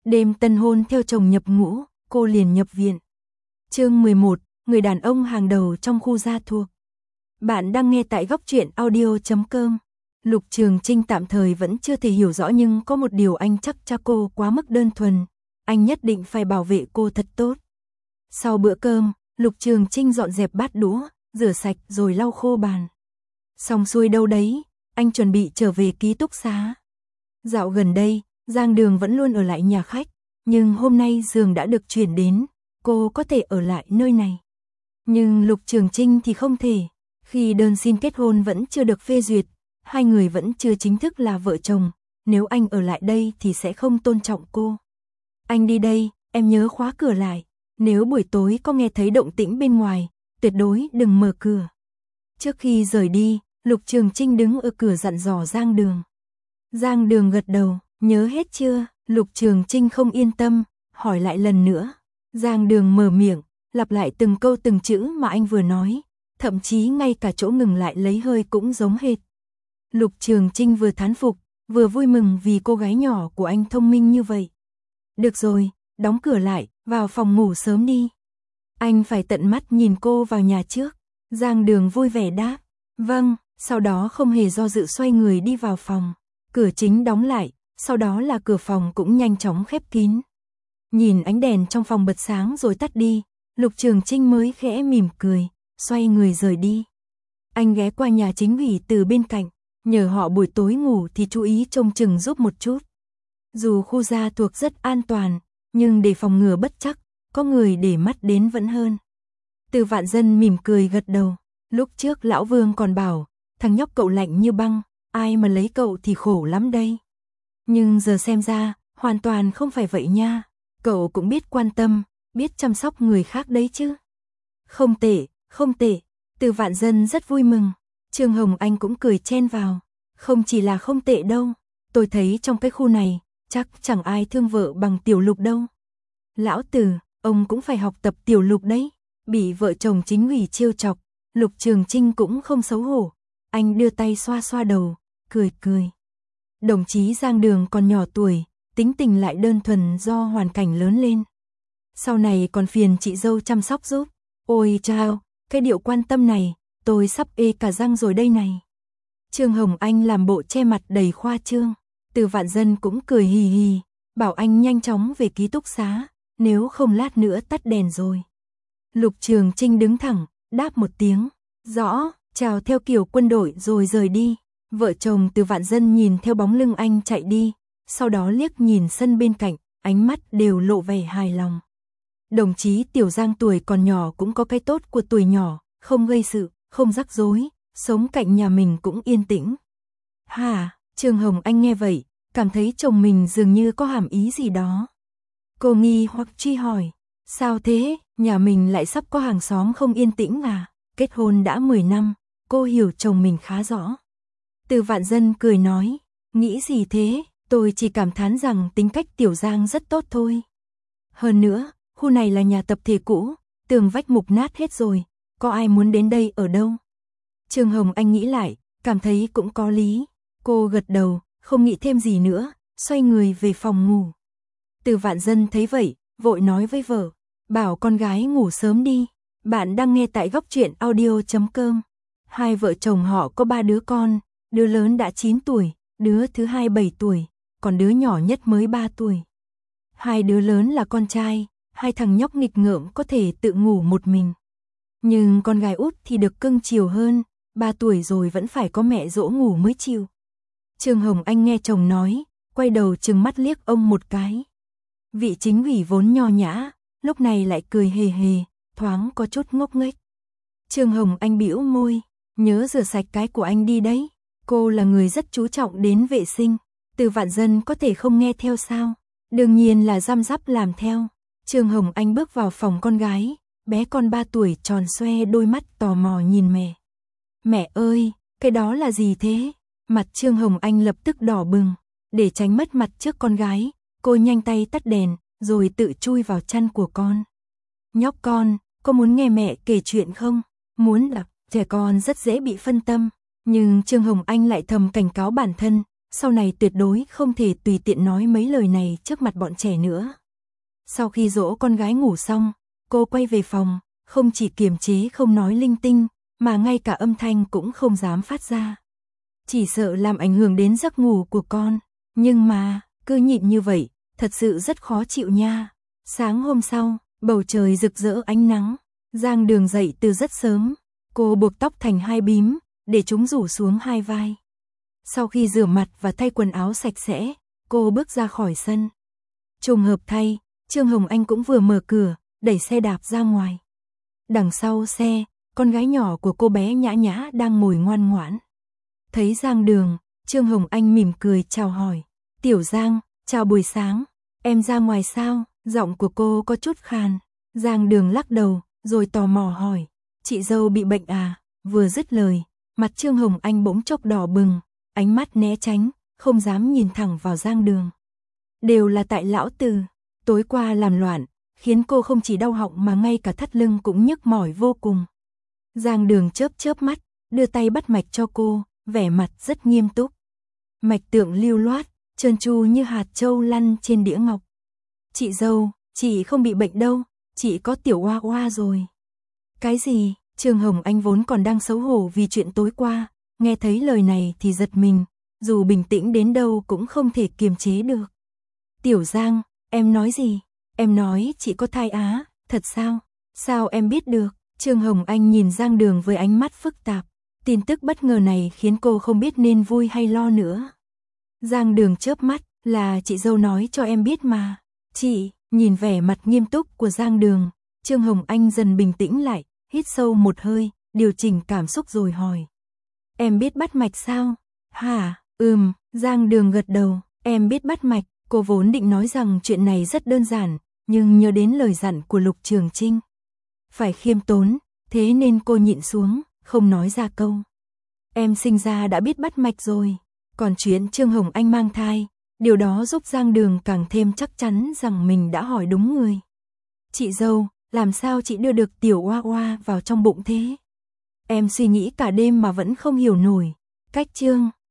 Đêm tân hôn theo chồng nhập ngũ, cô liền nhập viện. Chương 11, người đàn ông hàng đầu trong khu gia thuộc. Bạn đang nghe tại góc truyện audio.com. Lục Trường Chinh tạm thời vẫn chưa thể hiểu rõ, nhưng có một điều anh chắc cha cô quá mức đơn thuần. Anh nhất định phải bảo vệ cô thật tốt. Sau bữa cơm, Lục Trường Chinh dọn dẹp bát đũa, rửa sạch rồi lau khô bàn. Xong xuôi đâu đấy, anh chuẩn bị trở về ký túc xá. Dạo gần đây, Giang Đường vẫn luôn ở lại nhà khách, nhưng hôm nay giường đã được chuyển đến, cô có thể ở lại nơi này. Nhưng Lục Trường Chinh thì không thể, khi đơn xin kết hôn vẫn chưa được phê duyệt, hai người vẫn chưa chính thức là vợ chồng, nếu anh ở lại đây thì sẽ không tôn trọng cô. Anh đi đây, em nhớ khóa cửa lại, nếu buổi tối có nghe thấy động tĩnh bên ngoài, tuyệt đối đừng mở cửa. Trước khi rời đi, Lục Trường Chinh đứng ở cửa dặn dò Giang Đường. Giang Đường gật đầu, nhớ hết chưa? Lục Trường Chinh không yên tâm, hỏi lại lần nữa. Giang Đường mở miệng, lặp lại từng câu từng chữ mà anh vừa nói, thậm chí ngay cả chỗ ngừng lại lấy hơi cũng giống hệt. Lục Trường Chinh vừa thán phục, vừa vui mừng vì cô gái nhỏ của anh thông minh như vậy. Được rồi, đóng cửa lại, vào phòng ngủ sớm đi. Anh phải tận mắt nhìn cô vào nhà trước. Giang Đường vui vẻ đáp, vâng, sau đó không hề do dự xoay người đi vào phòng. Cửa chính đóng lại, sau đó là cửa phòng cũng nhanh chóng khép kín. Nhìn ánh đèn trong phòng bật sáng rồi tắt đi, Lục Trường Chinh mới khẽ mỉm cười, xoay người rời đi. Anh ghé qua nhà chính ủy từ bên cạnh, nhờ họ buổi tối ngủ thì chú ý trông chừng giúp một chút. Dù khu gia thuộc rất an toàn, nhưng để phòng ngừa bất trắc, có người để mắt đến vẫn hơn. Từ Vạn Dân mỉm cười gật đầu, lúc trước lão Vương còn bảo, thằng nhóc cậu lạnh như băng, ai mà lấy cậu thì khổ lắm đây. Nhưng giờ xem ra, hoàn toàn không phải vậy nha, cậu cũng biết quan tâm, biết chăm sóc người khác đấy chứ. Không tệ, không tệ, Từ Vạn Dân rất vui mừng. Trương Hồng Anh cũng cười chen vào, không chỉ là không tệ đâu, tôi thấy trong cái khu này, chắc chẳng ai thương vợ bằng Tiểu Lục đâu. Lão Từ, ông cũng phải học tập Tiểu Lục đấy. Bị vợ chồng chính ủy trêu chọc, Lục Trường Chinh cũng không xấu hổ, anh đưa tay xoa xoa đầu, cười cười. Đồng chí Giang Đường còn nhỏ tuổi, tính tình lại đơn thuần do hoàn cảnh lớn lên. Sau này còn phiền chị dâu chăm sóc giúp. Ôi chao, cái điệu quan tâm này, tôi sắp ê cả răng rồi đây này. Trương Hồng Anh làm bộ che mặt đầy khoa trương. Từ Vạn Dân cũng cười hì hì, bảo anh nhanh chóng về ký túc xá, nếu không lát nữa tắt đèn rồi. Lục Trường Chinh đứng thẳng, đáp một tiếng, rõ, chào theo kiểu quân đội rồi rời đi. Vợ chồng Từ Vạn Dân nhìn theo bóng lưng anh chạy đi, sau đó liếc nhìn sân bên cạnh, ánh mắt đều lộ vẻ hài lòng. Đồng chí Tiểu Giang tuổi còn nhỏ cũng có cái tốt của tuổi nhỏ, không gây sự, không rắc rối, sống cạnh nhà mình cũng yên tĩnh. Hả, Trương Hồng Anh nghe vậy, cảm thấy chồng mình dường như có hàm ý gì đó. Cô nghi hoặc truy hỏi, sao thế, nhà mình lại sắp có hàng xóm không yên tĩnh à? Kết hôn đã 10 năm, cô hiểu chồng mình khá rõ. Từ Vạn Dân cười nói, nghĩ gì thế, tôi chỉ cảm thán rằng tính cách Tiểu Giang rất tốt thôi. Hơn nữa, khu này là nhà tập thể cũ, tường vách mục nát hết rồi, có ai muốn đến đây ở đâu? Trương Hồng Anh nghĩ lại, cảm thấy cũng có lý. Cô gật đầu, không nghĩ thêm gì nữa, xoay người về phòng ngủ. Từ Vạn Dân thấy vậy, vội nói với vợ, bảo con gái ngủ sớm đi. Bạn đang nghe tại góc truyện audio.com. Hai vợ chồng họ có 3 đứa con, đứa lớn đã 9 tuổi, đứa thứ hai 7 tuổi, còn đứa nhỏ nhất mới 3 tuổi. Hai đứa lớn là con trai, hai thằng nhóc nghịch ngợm có thể tự ngủ một mình. Nhưng con gái út thì được cưng chiều hơn, 3 tuổi rồi vẫn phải có mẹ dỗ ngủ mới chịu. Trương Hồng Anh nghe chồng nói, quay đầu trừng mắt liếc ông một cái. Vị chính ủy vốn nho nhã, lúc này lại cười hề hề, thoáng có chút ngốc nghếch. Trương Hồng Anh bĩu môi, nhớ rửa sạch cái của anh đi đấy. Cô là người rất chú trọng đến vệ sinh, Từ Vạn Dân có thể không nghe theo sao? Đương nhiên là răm rắp làm theo. Trương Hồng Anh bước vào phòng con gái, bé con 3 tuổi tròn xoe đôi mắt tò mò nhìn mẹ. Mẹ ơi, cái đó là gì thế? Mặt Trương Hồng Anh lập tức đỏ bừng, để tránh mất mặt trước con gái, cô nhanh tay tắt đèn, rồi tự chui vào chăn của con. Nhóc con, có muốn nghe mẹ kể chuyện không? Muốn ạ, trẻ con rất dễ bị phân tâm, nhưng Trương Hồng Anh lại thầm cảnh cáo bản thân, sau này tuyệt đối không thể tùy tiện nói mấy lời này trước mặt bọn trẻ nữa. Sau khi dỗ con gái ngủ xong, cô quay về phòng, không chỉ kiềm chế không nói linh tinh, mà ngay cả âm thanh cũng không dám phát ra. Chỉ sợ làm ảnh hưởng đến giấc ngủ của con, nhưng mà, cứ nhịn như vậy, thật sự rất khó chịu nha. Sáng hôm sau, bầu trời rực rỡ ánh nắng, Giang Đường dậy từ rất sớm, cô buộc tóc thành hai bím, để chúng rủ xuống hai vai. Sau khi rửa mặt và thay quần áo sạch sẽ, cô bước ra khỏi sân. Trùng hợp thay, Trương Hồng Anh cũng vừa mở cửa, đẩy xe đạp ra ngoài. Đằng sau xe, con gái nhỏ của cô bé Nhã Nhã đang ngồi ngoan ngoãn. Thấy Giang Đường, Trương Hồng Anh mỉm cười chào hỏi. Tiểu Giang, chào buổi sáng, em ra ngoài sao? Giọng của cô có chút khàn. Giang Đường lắc đầu, rồi tò mò hỏi. Chị dâu bị bệnh à? Vừa dứt lời, mặt Trương Hồng Anh bỗng chốc đỏ bừng, ánh mắt né tránh, không dám nhìn thẳng vào Giang Đường. Đều là tại lão Từ, tối qua làm loạn, khiến cô không chỉ đau họng mà ngay cả thắt lưng cũng nhức mỏi vô cùng. Giang Đường chớp chớp mắt, đưa tay bắt mạch cho cô, vẻ mặt rất nghiêm túc. Mạch tượng lưu loát, trơn tru như hạt châu lăn trên đĩa ngọc. Chị dâu, chị không bị bệnh đâu, chị có tiểu oa oa rồi. Cái gì? Trương Hồng Anh vốn còn đang xấu hổ vì chuyện tối qua, nghe thấy lời này thì giật mình, dù bình tĩnh đến đâu cũng không thể kiềm chế được. Tiểu Giang, em nói gì? Em nói chị có thai á, thật sao? Sao em biết được? Trương Hồng Anh nhìn Giang Đường với ánh mắt phức tạp, tin tức bất ngờ này khiến cô không biết nên vui hay lo nữa. Giang Đường chớp mắt, là chị dâu nói cho em biết mà. Chị, nhìn vẻ mặt nghiêm túc của Giang Đường, Trương Hồng Anh dần bình tĩnh lại, hít sâu một hơi, điều chỉnh cảm xúc rồi hỏi. Em biết bắt mạch sao? Hả? Giang Đường gật đầu, em biết bắt mạch. Cô vốn định nói rằng chuyện này rất đơn giản, nhưng nhớ đến lời dặn của Lục Trường Trinh. Phải khiêm tốn, thế nên cô nhịn xuống, không nói ra câu. Em sinh ra đã biết bắt mạch rồi, còn chuyện Trương Hồng Anh mang thai, điều đó giúp Giang Đường càng thêm chắc chắn rằng mình đã hỏi đúng người. Chị dâu, làm sao chị đưa được tiểu oa oa vào trong bụng thế? Em suy nghĩ cả đêm mà vẫn không hiểu nổi. Cách Trương